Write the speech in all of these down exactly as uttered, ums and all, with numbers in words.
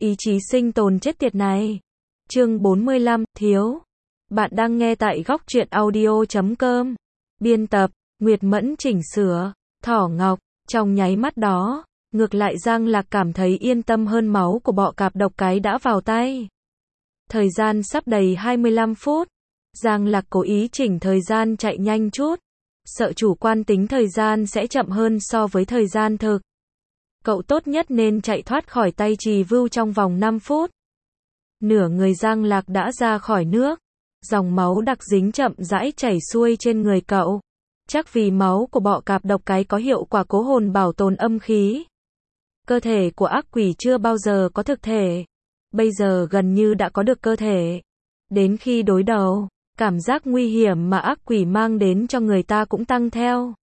ý chí sinh tồn chết tiệt này. Chương bốn mươi lăm, thiếu. Bạn đang nghe tại góc truyện audio chấm com. Biên tập, Nguyệt Mẫn chỉnh sửa, Thỏ Ngọc. Trong nháy mắt đó, ngược lại Giang Lạc cảm thấy yên tâm hơn, máu của bọ cạp độc cái đã vào tay. Thời gian sắp đầy hai mươi lăm phút. Giang Lạc cố ý chỉnh thời gian chạy nhanh chút. Sợ chủ quan tính thời gian sẽ chậm hơn so với thời gian thực. Cậu tốt nhất nên chạy thoát khỏi tay Trì Vưu trong vòng năm phút. Nửa người Giang Lạc đã ra khỏi nước. Dòng máu đặc dính chậm rãi chảy xuôi trên người cậu. Chắc vì máu của bọ cạp độc cái có hiệu quả cố hồn bảo tồn âm khí. Cơ thể của ác quỷ chưa bao giờ có thực thể. Bây giờ gần như đã có được cơ thể. Đến khi đối đầu, cảm giác nguy hiểm mà ác quỷ mang đến cho người ta cũng tăng theo.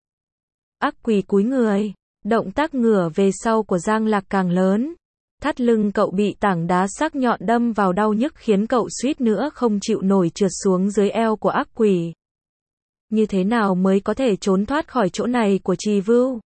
Ác quỷ cúi người, động tác ngửa về sau của Giang Lạc càng lớn. Thắt lưng cậu bị tảng đá sắc nhọn đâm vào đau nhức khiến cậu suýt nữa không chịu nổi trượt xuống dưới eo của ác quỷ. Như thế nào mới có thể trốn thoát khỏi chỗ này của Trì Vưu?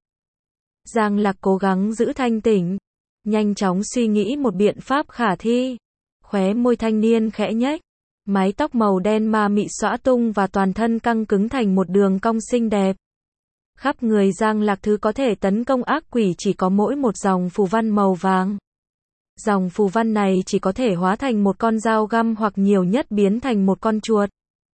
Giang Lạc cố gắng giữ thanh tỉnh, nhanh chóng suy nghĩ một biện pháp khả thi. Khóe môi thanh niên khẽ nhếch, mái tóc màu đen ma mị xõa tung và toàn thân căng cứng thành một đường cong xinh đẹp. Khắp người Giang Lạc thứ có thể tấn công ác quỷ chỉ có mỗi một dòng phù văn màu vàng. Dòng phù văn này chỉ có thể hóa thành một con dao găm hoặc nhiều nhất biến thành một con chuột.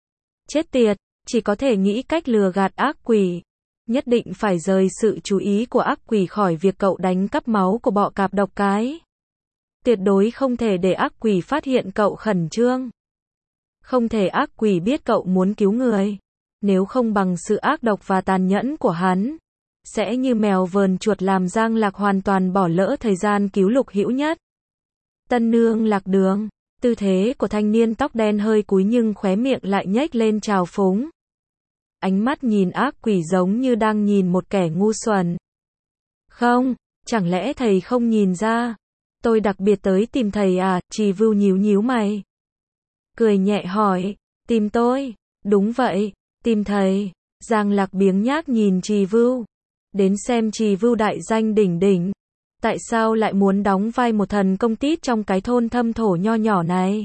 Chết tiệt, chỉ có thể nghĩ cách lừa gạt ác quỷ. Nhất định phải rời sự chú ý của ác quỷ khỏi việc cậu đánh cắp máu của bọ cạp độc cái. Tuyệt đối không thể để ác quỷ phát hiện cậu khẩn trương. Không thể ác quỷ biết cậu muốn cứu người. Nếu không bằng sự ác độc và tàn nhẫn của hắn, sẽ như mèo vờn chuột làm Giang Lạc hoàn toàn bỏ lỡ thời gian cứu Lục Hữu Nhất. Tân nương lạc đường, tư thế của thanh niên tóc đen hơi cúi nhưng khóe miệng lại nhếch lên trào phúng. Ánh mắt nhìn ác quỷ giống như đang nhìn một kẻ ngu xuẩn. Không, chẳng lẽ thầy không nhìn ra? Tôi đặc biệt tới tìm thầy à? Trì Vưu nhíu nhíu mày. Cười nhẹ hỏi, tìm tôi? Đúng vậy, tìm thầy. Giang Lạc biếng nhác nhìn Trì Vưu. Đến xem Trì Vưu đại danh đỉnh đỉnh. Tại sao lại muốn đóng vai một thần công tít trong cái thôn thâm thổ nho nhỏ này?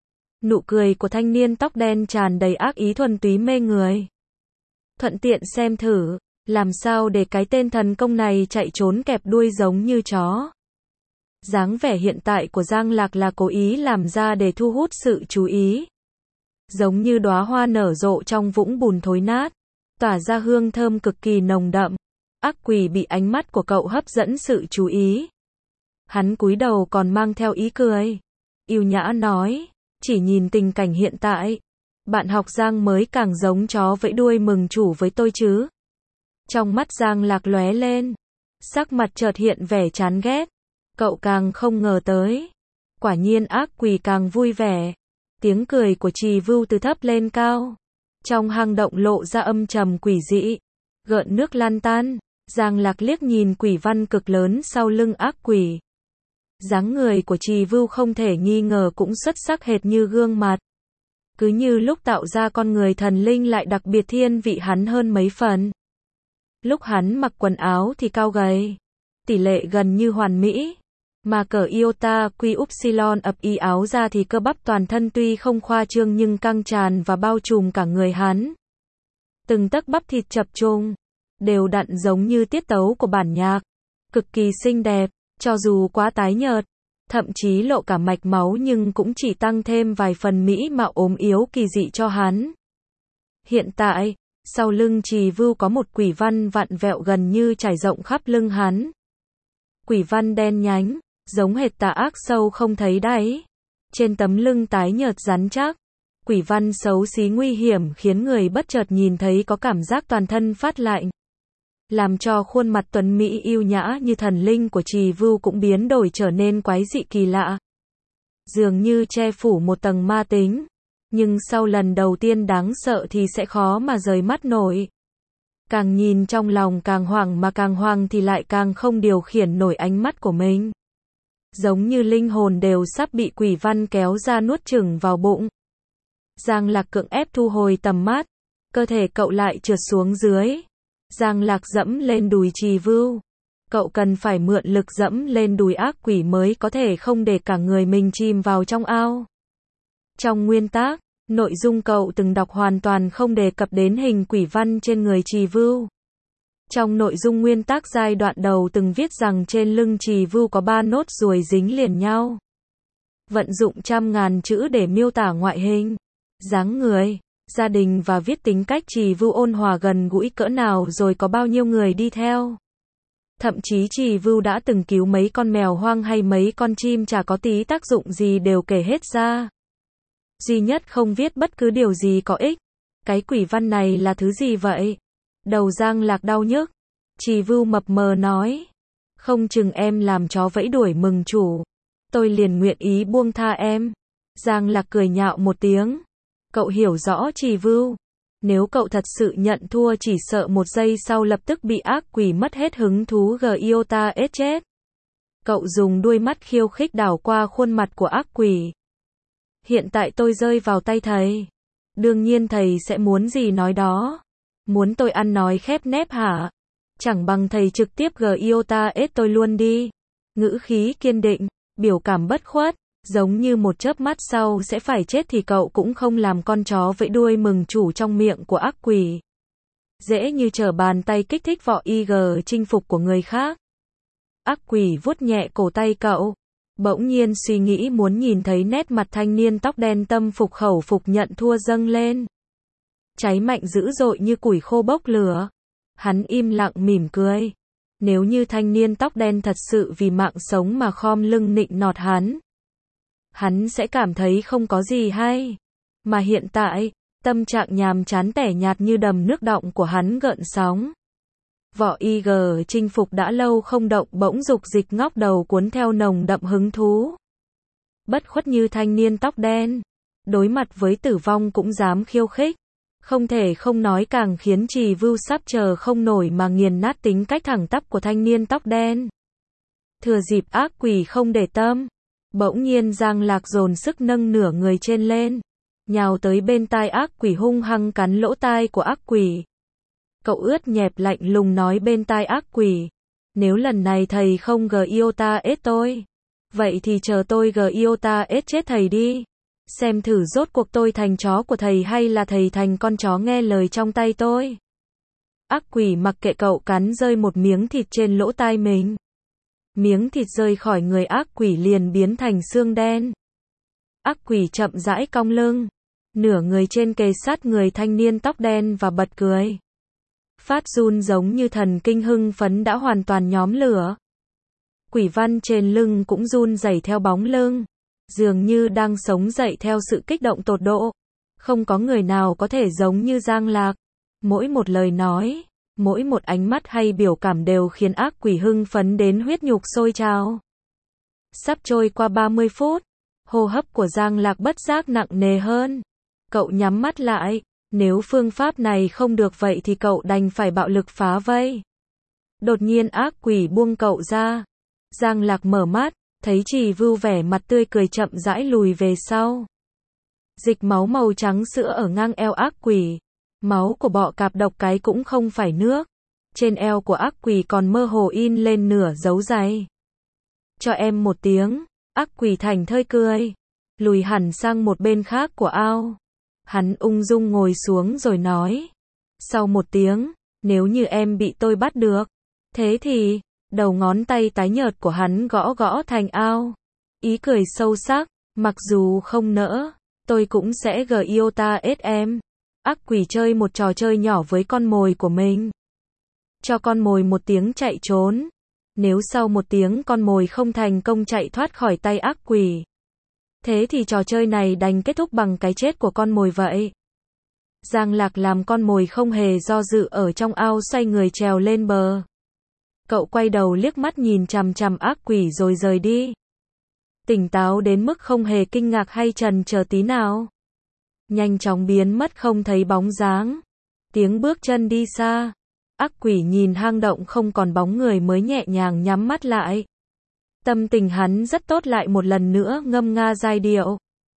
Nụ cười của thanh niên tóc đen tràn đầy ác ý thuần túy mê người. Thuận tiện xem thử, làm sao để cái tên thần công này chạy trốn kẹp đuôi giống như chó. Dáng vẻ hiện tại của Giang Lạc là cố ý làm ra để thu hút sự chú ý. Giống như đóa hoa nở rộ trong vũng bùn thối nát, tỏa ra hương thơm cực kỳ nồng đậm. Ác quỷ bị ánh mắt của cậu hấp dẫn sự chú ý. Hắn cúi đầu còn mang theo ý cười. Yêu nhã nói, chỉ nhìn tình cảnh hiện tại, bạn học Giang mới càng giống chó vẫy đuôi mừng chủ với tôi chứ. Trong mắt Giang Lạc lóe lên, sắc mặt chợt hiện vẻ chán ghét. Cậu càng không ngờ tới. Quả nhiên ác quỷ càng vui vẻ. Tiếng cười của Trì Vưu từ thấp lên cao. Trong hang động lộ ra âm trầm quỷ dị. Gợn nước lan tan. Giang Lạc liếc nhìn quỷ văn cực lớn sau lưng ác quỷ. Dáng người của Trì Vưu không thể nghi ngờ cũng xuất sắc hệt như gương mặt. Cứ như lúc tạo ra con người thần linh lại đặc biệt thiên vị hắn hơn mấy phần. Lúc hắn mặc quần áo thì cao gầy. Tỷ lệ gần như hoàn mỹ. Mà cỡ iota quy upsilon ập y áo ra thì cơ bắp toàn thân tuy không khoa trương nhưng căng tràn và bao trùm cả người hắn. Từng tấc bắp thịt chập chùng, đều đặn giống như tiết tấu của bản nhạc. Cực kỳ xinh đẹp, cho dù quá tái nhợt, thậm chí lộ cả mạch máu nhưng cũng chỉ tăng thêm vài phần mỹ mạo ốm yếu kỳ dị cho hắn. Hiện tại, sau lưng Trì Vưu có một quỷ văn vặn vẹo gần như trải rộng khắp lưng hắn. Quỷ văn đen nhánh, giống hệt tà ác sâu không thấy đáy. Trên tấm lưng tái nhợt rắn chắc, quỷ văn xấu xí nguy hiểm khiến người bất chợt nhìn thấy có cảm giác toàn thân phát lạnh. Làm cho khuôn mặt tuấn mỹ yêu nhã như thần linh của Trì Vưu cũng biến đổi trở nên quái dị kỳ lạ. Dường như che phủ một tầng ma tính. Nhưng sau lần đầu tiên đáng sợ thì sẽ khó mà rời mắt nổi. Càng nhìn trong lòng càng hoảng mà càng hoang thì lại càng không điều khiển nổi ánh mắt của mình. Giống như linh hồn đều sắp bị quỷ văn kéo ra nuốt chửng vào bụng. Giang Lạc cưỡng ép thu hồi tầm mắt. Cơ thể cậu lại trượt xuống dưới. Giang Lạc dẫm lên đùi Trì Vưu. Cậu cần phải mượn lực dẫm lên đùi ác quỷ mới có thể không để cả người mình chìm vào trong ao. Trong nguyên tác, nội dung cậu từng đọc hoàn toàn không đề cập đến hình quỷ văn trên người Trì Vưu. Trong nội dung nguyên tác giai đoạn đầu từng viết rằng trên lưng Trì Vưu có ba nốt ruồi dính liền nhau. Vận dụng trăm ngàn chữ để miêu tả ngoại hình, dáng người, gia đình và viết tính cách Trì Vưu ôn hòa gần gũi cỡ nào rồi có bao nhiêu người đi theo. Thậm chí Trì Vưu đã từng cứu mấy con mèo hoang hay mấy con chim chả có tí tác dụng gì đều kể hết ra. Duy nhất không viết bất cứ điều gì có ích. Cái quỷ văn này là thứ gì vậy? Đầu Giang Lạc đau nhức. Trì Vưu mập mờ nói. Không chừng em làm chó vẫy đuổi mừng chủ. Tôi liền nguyện ý buông tha em. Giang Lạc cười nhạo một tiếng. Cậu hiểu rõ Trì Vưu. Nếu cậu thật sự nhận thua chỉ sợ một giây sau lập tức bị ác quỷ mất hết hứng thú Giota ết chết. Cậu dùng đuôi mắt khiêu khích đảo qua khuôn mặt của ác quỷ. Hiện tại tôi rơi vào tay thầy. Đương nhiên thầy sẽ muốn gì nói đó. Muốn tôi ăn nói khép nép hả? Chẳng bằng thầy trực tiếp Giota ết tôi luôn đi. Ngữ khí kiên định, biểu cảm bất khuất, giống như một chớp mắt sau sẽ phải chết thì cậu cũng không làm con chó vẫy đuôi mừng chủ trong miệng của ác quỷ. Dễ như trở bàn tay kích thích vỏ i giê chinh phục của người khác. Ác quỷ vuốt nhẹ cổ tay cậu. Bỗng nhiên suy nghĩ muốn nhìn thấy nét mặt thanh niên tóc đen tâm phục khẩu phục nhận thua dâng lên. Cháy mạnh dữ dội như củi khô bốc lửa. Hắn im lặng mỉm cười. Nếu như thanh niên tóc đen thật sự vì mạng sống mà khom lưng nịnh nọt hắn, hắn sẽ cảm thấy không có gì hay. Mà hiện tại, tâm trạng nhàm chán tẻ nhạt như đầm nước đọng của hắn gợn sóng. Vỏ i giê chinh phục đã lâu không động bỗng dục dịch ngóc đầu cuốn theo nồng đậm hứng thú. Bất khuất như thanh niên tóc đen, đối mặt với tử vong cũng dám khiêu khích. Không thể không nói càng khiến Trì Vưu sắp chờ không nổi mà nghiền nát tính cách thẳng tắp của thanh niên tóc đen. Thừa dịp ác quỷ không để tâm, bỗng nhiên Giang Lạc dồn sức nâng nửa người trên lên, nhào tới bên tai ác quỷ hung hăng cắn lỗ tai của ác quỷ. Cậu ướt nhẹp lạnh lùng nói bên tai ác quỷ. Nếu lần này thầy không Giota ết tôi, vậy thì chờ tôi Giota ết chết thầy đi. Xem thử rốt cuộc tôi thành chó của thầy hay là thầy thành con chó nghe lời trong tay tôi. Ác quỷ mặc kệ cậu cắn rơi một miếng thịt trên lỗ tai mình. Miếng thịt rơi khỏi người ác quỷ liền biến thành xương đen. Ác quỷ chậm rãi cong lưng, nửa người trên kề sát người thanh niên tóc đen và bật cười. Phát run giống như thần kinh hưng phấn đã hoàn toàn nhóm lửa. Quỷ văn trên lưng cũng run rẩy theo bóng lưng, dường như đang sống dậy theo sự kích động tột độ. Không có người nào có thể giống như Giang Lạc. Mỗi một lời nói, mỗi một ánh mắt hay biểu cảm đều khiến ác quỷ hưng phấn đến huyết nhục sôi trào. Sắp trôi qua ba mươi phút, hô hấp của Giang Lạc bất giác nặng nề hơn. Cậu nhắm mắt lại, nếu phương pháp này không được vậy thì cậu đành phải bạo lực phá vây. Đột nhiên ác quỷ buông cậu ra. Giang Lạc mở mắt, thấy Trì Vưu vẻ mặt tươi cười chậm rãi lùi về sau. Dịch máu màu trắng sữa ở ngang eo ác quỷ. Máu của bọ cạp độc cái cũng không phải nước. Trên eo của ác quỷ còn mơ hồ in lên nửa dấu giày. Cho em một tiếng, ác quỷ thành thơi cười. Lùi hẳn sang một bên khác của ao. Hắn ung dung ngồi xuống rồi nói. Sau một tiếng, nếu như em bị tôi bắt được, thế thì, đầu ngón tay tái nhợt của hắn gõ gõ thành ao. Ý cười sâu sắc, mặc dù không nỡ, tôi cũng sẽ Giota ết em. Ác quỷ chơi một trò chơi nhỏ với con mồi của mình. Cho con mồi một tiếng chạy trốn. Nếu sau một tiếng con mồi không thành công chạy thoát khỏi tay ác quỷ, thế thì trò chơi này đành kết thúc bằng cái chết của con mồi vậy. Giang Lạc làm con mồi không hề do dự ở trong ao xoay người trèo lên bờ. Cậu quay đầu liếc mắt nhìn chằm chằm ác quỷ rồi rời đi. Tỉnh táo đến mức không hề kinh ngạc hay chần chờ tí nào. Nhanh chóng biến mất không thấy bóng dáng. Tiếng bước chân đi xa. Ác quỷ nhìn hang động không còn bóng người mới nhẹ nhàng nhắm mắt lại. Tâm tình hắn rất tốt lại một lần nữa ngâm nga giai điệu.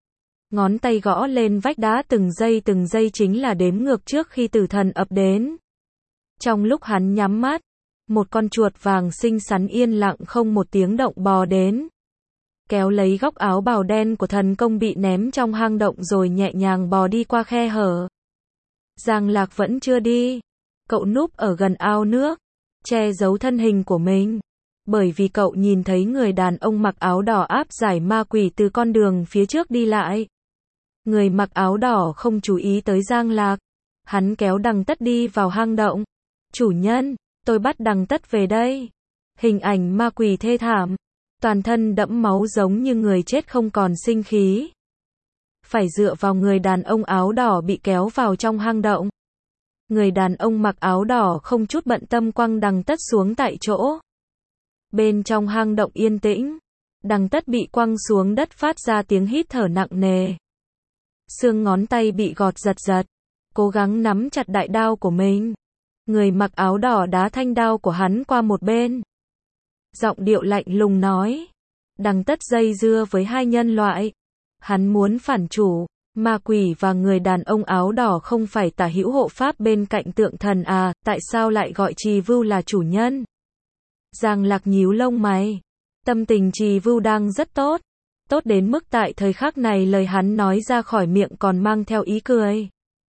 Ngón tay gõ lên vách đá từng giây từng giây chính là đếm ngược trước khi tử thần ập đến. Trong lúc hắn nhắm mắt, Một con chuột vàng xinh xắn yên lặng không một tiếng động bò đến. Kéo lấy góc áo bào đen của thần công bị ném trong hang động rồi nhẹ nhàng bò đi qua khe hở. Giang Lạc vẫn chưa đi. Cậu núp ở gần ao nước, che giấu thân hình của mình. Bởi vì cậu nhìn thấy người đàn ông mặc áo đỏ áp giải ma quỷ từ con đường phía trước đi lại. Người mặc áo đỏ không chú ý tới Giang Lạc. Hắn kéo Đằng Tất đi vào hang động. Chủ nhân, tôi bắt Đằng Tất về đây. Hình ảnh ma quỷ thê thảm. Toàn thân đẫm máu giống như người chết không còn sinh khí. Phải dựa vào người đàn ông áo đỏ bị kéo vào trong hang động. Người đàn ông mặc áo đỏ không chút bận tâm quăng Đằng Tất xuống tại chỗ. Bên trong hang động yên tĩnh, Đằng Tất bị quăng xuống đất phát ra tiếng hít thở nặng nề. Xương ngón tay bị gọt giật giật, cố gắng nắm chặt đại đao của mình. Người mặc áo đỏ đá thanh đao của hắn qua một bên. Giọng điệu lạnh lùng nói, Đằng Tất dây dưa với hai nhân loại. Hắn muốn phản chủ, ma quỷ và người đàn ông áo đỏ không phải tả hữu hộ pháp bên cạnh tượng thần à, tại sao lại gọi Trì Vưu là chủ nhân? Giang Lạc nhíu lông mày. Tâm tình Trì Vưu đang rất tốt. Tốt đến mức tại thời khắc này lời hắn nói ra khỏi miệng còn mang theo ý cười.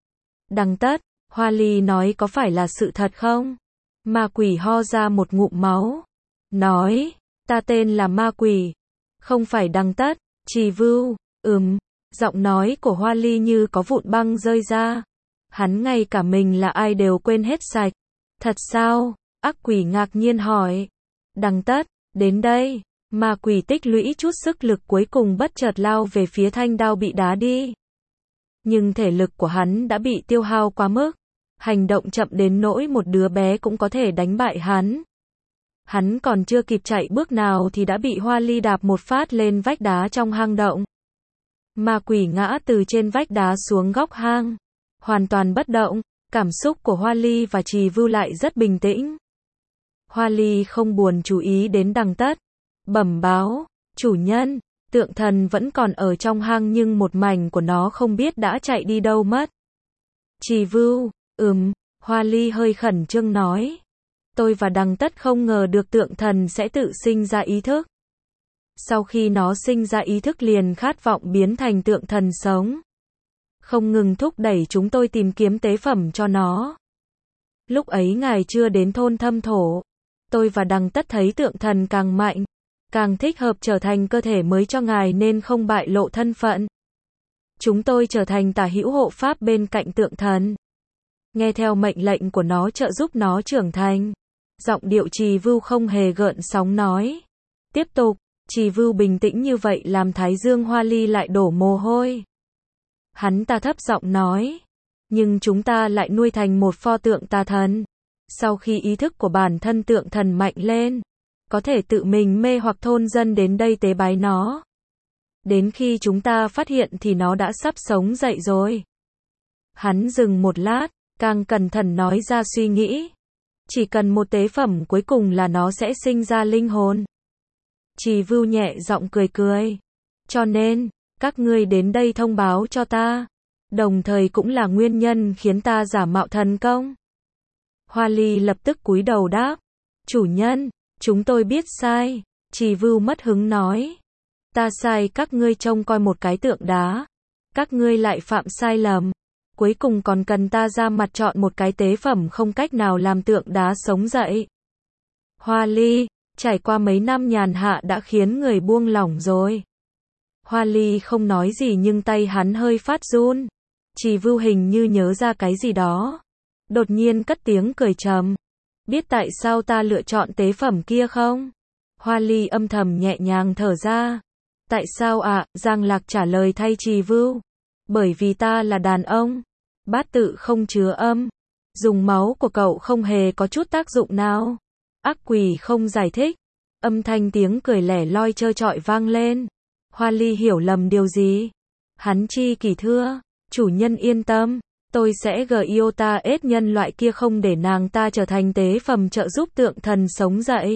Đằng Tất, Hoa Ly nói có phải là sự thật không? Ma quỷ ho ra một ngụm máu. Nói, ta tên là ma quỷ. Không phải Đằng Tất. Trì Vưu, ừm. Giọng nói của Hoa Ly như có vụn băng rơi ra. Hắn ngay cả mình là ai đều quên hết sạch. Thật sao? Ác quỷ ngạc nhiên hỏi. Đằng Tất, đến đây. Ma quỷ tích lũy chút sức lực cuối cùng bất chợt lao về phía thanh đao bị đá đi. Nhưng thể lực của hắn đã bị tiêu hao quá mức. Hành động chậm đến nỗi một đứa bé cũng có thể đánh bại hắn. Hắn còn chưa kịp chạy bước nào thì đã bị Hoa Ly đạp một phát lên vách đá trong hang động. Ma quỷ ngã từ trên vách đá xuống góc hang. Hoàn toàn bất động, cảm xúc của Hoa Ly và Trì Vưu lại rất bình tĩnh. Hoa Ly không buồn chú ý đến Đằng Tất. Bẩm báo, chủ nhân, tượng thần vẫn còn ở trong hang nhưng một mảnh của nó không biết đã chạy đi đâu mất. Trì Vưu, ừm, Hoa Ly hơi khẩn trương nói. Tôi và Đằng Tất không ngờ được tượng thần sẽ tự sinh ra ý thức. Sau khi nó sinh ra ý thức liền khát vọng biến thành tượng thần sống. Không ngừng thúc đẩy chúng tôi tìm kiếm tế phẩm cho nó. Lúc ấy ngài chưa đến thôn Thâm Thổ. Tôi và Đằng Tất thấy tượng thần càng mạnh, càng thích hợp trở thành cơ thể mới cho ngài nên không bại lộ thân phận. Chúng tôi trở thành tả hữu hộ pháp bên cạnh tượng thần. Nghe theo mệnh lệnh của nó trợ giúp nó trưởng thành. Giọng điệu Trì Vưu không hề gợn sóng nói. Tiếp tục, Trì Vưu bình tĩnh như vậy làm thái dương Hoa Ly lại đổ mồ hôi. Hắn ta thấp giọng nói. Nhưng chúng ta lại nuôi thành một pho tượng tà thần. Sau khi ý thức của bản thân tượng thần mạnh lên, có thể tự mình mê hoặc thôn dân đến đây tế bái nó. Đến khi chúng ta phát hiện thì nó đã sắp sống dậy rồi. Hắn dừng một lát, càng cẩn thận nói ra suy nghĩ. Chỉ cần một tế phẩm cuối cùng là nó sẽ sinh ra linh hồn. Trì Vưu nhẹ giọng cười cười. Cho nên, các ngươi đến đây thông báo cho ta. Đồng thời cũng là nguyên nhân khiến ta giả mạo thần công. Hoa Ly lập tức cúi đầu đáp. Chủ nhân, chúng tôi biết sai. Trì Vưu mất hứng nói. Ta sai các ngươi trông coi một cái tượng đá. Các ngươi lại phạm sai lầm. Cuối cùng còn cần ta ra mặt chọn một cái tế phẩm không cách nào làm tượng đá sống dậy. Hoa Ly, trải qua mấy năm nhàn hạ đã khiến người buông lỏng rồi. Hoa Ly không nói gì nhưng tay hắn hơi phát run. Trì Vưu hình như nhớ ra cái gì đó. Đột nhiên cất tiếng cười trầm. Biết tại sao ta lựa chọn tế phẩm kia không? Hoa Ly âm thầm nhẹ nhàng thở ra. Tại sao ạ? À? Giang Lạc trả lời thay Trì Vưu. Bởi vì ta là đàn ông. Bát tự không chứa âm. Dùng máu của cậu không hề có chút tác dụng nào. Ác quỷ không giải thích. Âm thanh tiếng cười lẻ loi trơ trọi vang lên. Hoa Ly hiểu lầm điều gì? Hắn chi kỳ thưa. Chủ nhân yên tâm. Tôi sẽ gờ yêu ta ết nhân loại kia không để nàng ta trở thành tế phẩm trợ giúp tượng thần sống dậy.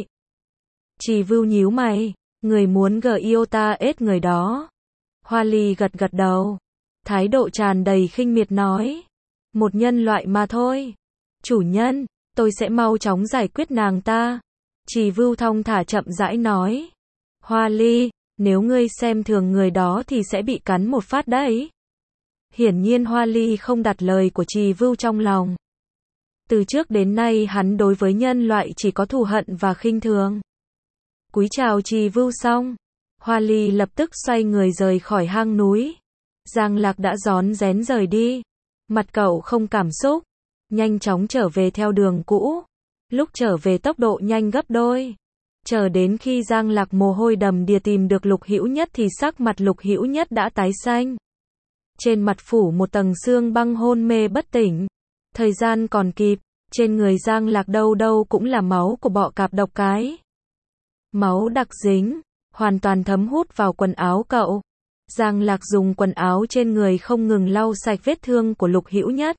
Trì Vưu nhíu mày. Người muốn gờ yêu ta ết người đó. Hoa Ly gật gật đầu. Thái độ tràn đầy khinh miệt nói. Một nhân loại mà thôi. Chủ nhân, tôi sẽ mau chóng giải quyết nàng ta. Trì Vưu thong thả chậm rãi nói. Hoa Ly, nếu ngươi xem thường người đó thì sẽ bị cắn một phát đấy. Hiển nhiên Hoa Ly không đặt lời của Trì Vưu trong lòng. Từ trước đến nay hắn đối với nhân loại chỉ có thù hận và khinh thường. Cúi chào Trì Vưu xong, Hoa Ly lập tức xoay người rời khỏi hang núi. Giang Lạc đã rón rén rời đi. Mặt cậu không cảm xúc, nhanh chóng trở về theo đường cũ. Lúc trở về tốc độ nhanh gấp đôi. Chờ đến khi Giang Lạc mồ hôi đầm đìa tìm được Lục Hữu Nhất thì sắc mặt Lục Hữu Nhất đã tái xanh. Trên mặt phủ một tầng xương băng hôn mê bất tỉnh. Thời gian còn kịp, trên người Giang Lạc đâu đâu cũng là máu của bọ cạp độc cái. Máu đặc dính, hoàn toàn thấm hút vào quần áo cậu. Giang Lạc dùng quần áo trên người không ngừng lau sạch vết thương của Lục Hữu Nhất.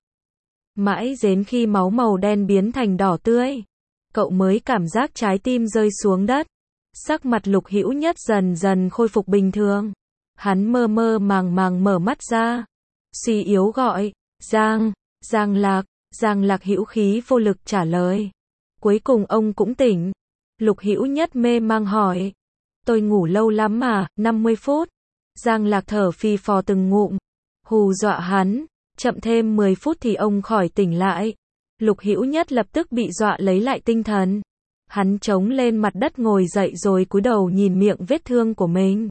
Mãi đến khi máu màu đen biến thành đỏ tươi, cậu mới cảm giác trái tim rơi xuống đất. Sắc mặt Lục Hữu Nhất dần dần khôi phục bình thường. Hắn mơ mơ màng màng mở mắt ra, suy yếu gọi, Giang, Giang Lạc. Giang Lạc hữu khí vô lực trả lời. Cuối cùng ông cũng tỉnh. Lục Hữu Nhất mê mang hỏi. Tôi ngủ lâu lắm mà, năm mươi phút. Giang Lạc thở phì phò từng ngụm. Hù dọa hắn, chậm thêm mười phút thì ông khỏi tỉnh lại. Lục Hữu Nhất lập tức bị dọa lấy lại tinh thần. Hắn chống lên mặt đất ngồi dậy rồi cúi đầu nhìn miệng vết thương của mình.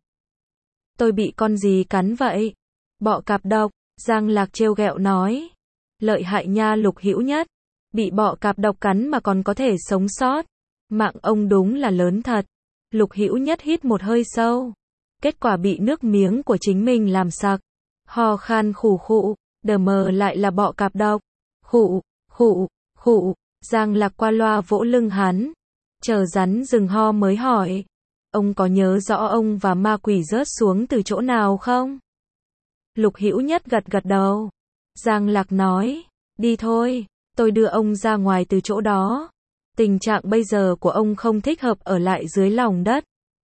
Tôi bị con gì cắn vậy? Bọ cạp độc, Giang Lạc trêu ghẹo nói. Lợi hại nha Lục Hữu Nhất, bị bọ cạp độc cắn mà còn có thể sống sót. Mạng ông đúng là lớn thật. Lục Hữu Nhất hít một hơi sâu. Kết quả bị nước miếng của chính mình làm sặc. Ho khan khủ khụ, đờ mờ lại là bọ cạp độc. Khụ, khụ, khụ, Giang Lạc qua loa vỗ lưng hắn. Chờ rắn dừng ho mới hỏi. Ông có nhớ rõ ông và ma quỷ rớt xuống từ chỗ nào không? Lục Hữu Nhất gật gật đầu. Giang Lạc nói, đi thôi, tôi đưa ông ra ngoài từ chỗ đó. Tình trạng bây giờ của ông không thích hợp ở lại dưới lòng đất.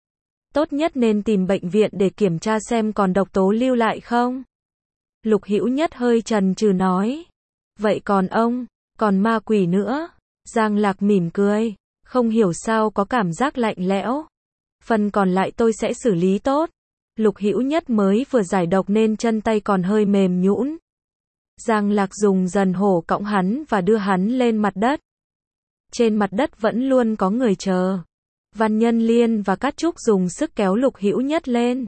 Tốt nhất nên tìm bệnh viện để kiểm tra xem còn độc tố lưu lại không. Lục Hữu Nhất hơi chần chừ nói. Vậy còn ông, còn ma quỷ nữa? Giang Lạc mỉm cười, không hiểu sao có cảm giác lạnh lẽo. Phần còn lại tôi sẽ xử lý tốt. Lục Hữu Nhất mới vừa giải độc nên chân tay còn hơi mềm nhũn. Giang Lạc dùng dần hổ cõng hắn và đưa hắn lên mặt đất. Trên mặt đất vẫn luôn có người chờ. Văn Nhân Liên và Cát Trúc dùng sức kéo Lục Hữu Nhất lên.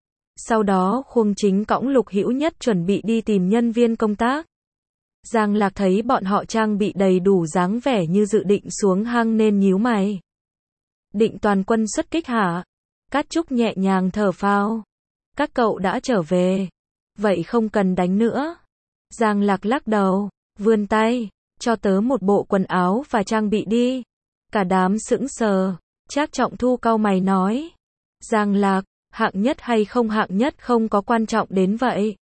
Sau đó Khuông Chính cõng Lục Hữu Nhất chuẩn bị đi tìm nhân viên công tác. Giang Lạc thấy bọn họ trang bị đầy đủ dáng vẻ như dự định xuống hang nên nhíu mày. Định toàn quân xuất kích hả? Cát Trúc nhẹ nhàng thở phào. Các cậu đã trở về. Vậy không cần đánh nữa. Giang Lạc lắc đầu, vươn tay, cho tớ một bộ quần áo và trang bị đi. Cả đám sững sờ. Trác Trọng Thu cau mày nói. Giang Lạc, hạng nhất hay không hạng nhất không có quan trọng đến vậy.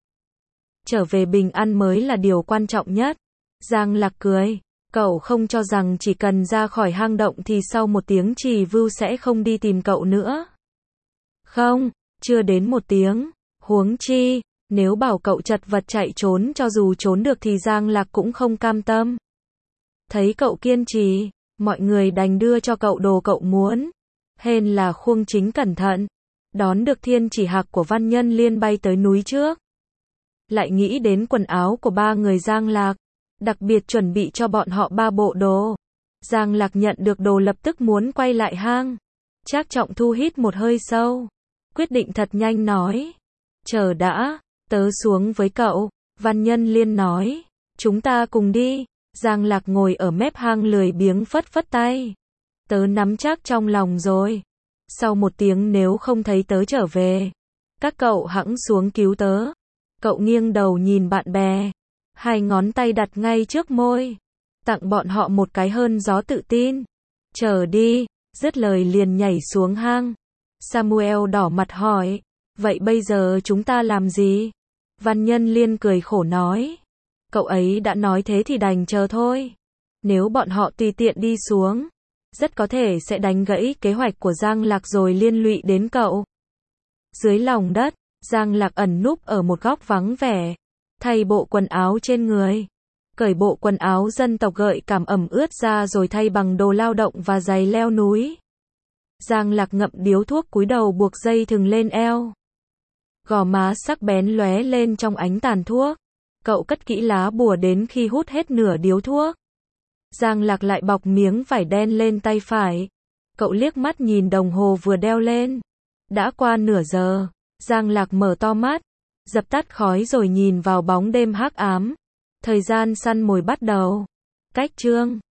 Trở về bình an mới là điều quan trọng nhất. Giang Lạc cười. Cậu không cho rằng chỉ cần ra khỏi hang động thì sau một tiếng Trì Vưu sẽ không đi tìm cậu nữa. Không, chưa đến một tiếng. Huống chi, nếu bảo cậu chật vật chạy trốn cho dù trốn được thì Giang Lạc cũng không cam tâm. Thấy cậu kiên trì, mọi người đành đưa cho cậu đồ cậu muốn. Hên là Khuông Chính cẩn thận, đón được thiên chỉ hạc của Văn Nhân Liên bay tới núi trước. Lại nghĩ đến quần áo của ba người Giang Lạc, đặc biệt chuẩn bị cho bọn họ ba bộ đồ. Giang Lạc nhận được đồ lập tức muốn quay lại hang. Trác Trọng Thu hít một hơi sâu, quyết định thật nhanh nói. Chờ đã, tớ xuống với cậu. Văn Nhân Liên nói, chúng ta cùng đi. Giang Lạc ngồi ở mép hang lười biếng phất phất tay. Tớ nắm chắc trong lòng rồi. Sau một tiếng nếu không thấy tớ trở về, các cậu hẵng xuống cứu tớ. Cậu nghiêng đầu nhìn bạn bè, hai ngón tay đặt ngay trước môi, tặng bọn họ một cái hơn gió tự tin. Chờ đi, dứt lời liền nhảy xuống hang. Samuel đỏ mặt hỏi, vậy bây giờ chúng ta làm gì? Văn Nhân Liên cười khổ nói, cậu ấy đã nói thế thì đành chờ thôi. Nếu bọn họ tùy tiện đi xuống, rất có thể sẽ đánh gãy kế hoạch của Giang Lạc rồi liên lụy đến cậu. Dưới lòng đất, Giang Lạc ẩn núp ở một góc vắng vẻ, thay bộ quần áo trên người. Cởi bộ quần áo dân tộc gợi cảm ẩm ướt ra rồi thay bằng đồ lao động và giày leo núi. Giang Lạc ngậm điếu thuốc cúi đầu buộc dây thừng lên eo. Gò má sắc bén lóe lên trong ánh tàn thuốc. Cậu cất kỹ lá bùa đến khi hút hết nửa điếu thuốc. Giang Lạc lại bọc miếng vải đen lên tay phải. Cậu liếc mắt nhìn đồng hồ vừa đeo lên. Đã qua nửa giờ. Giang Lạc mở to mắt, dập tắt khói rồi nhìn vào bóng đêm hắc ám. Thời gian săn mồi bắt đầu. Cách chương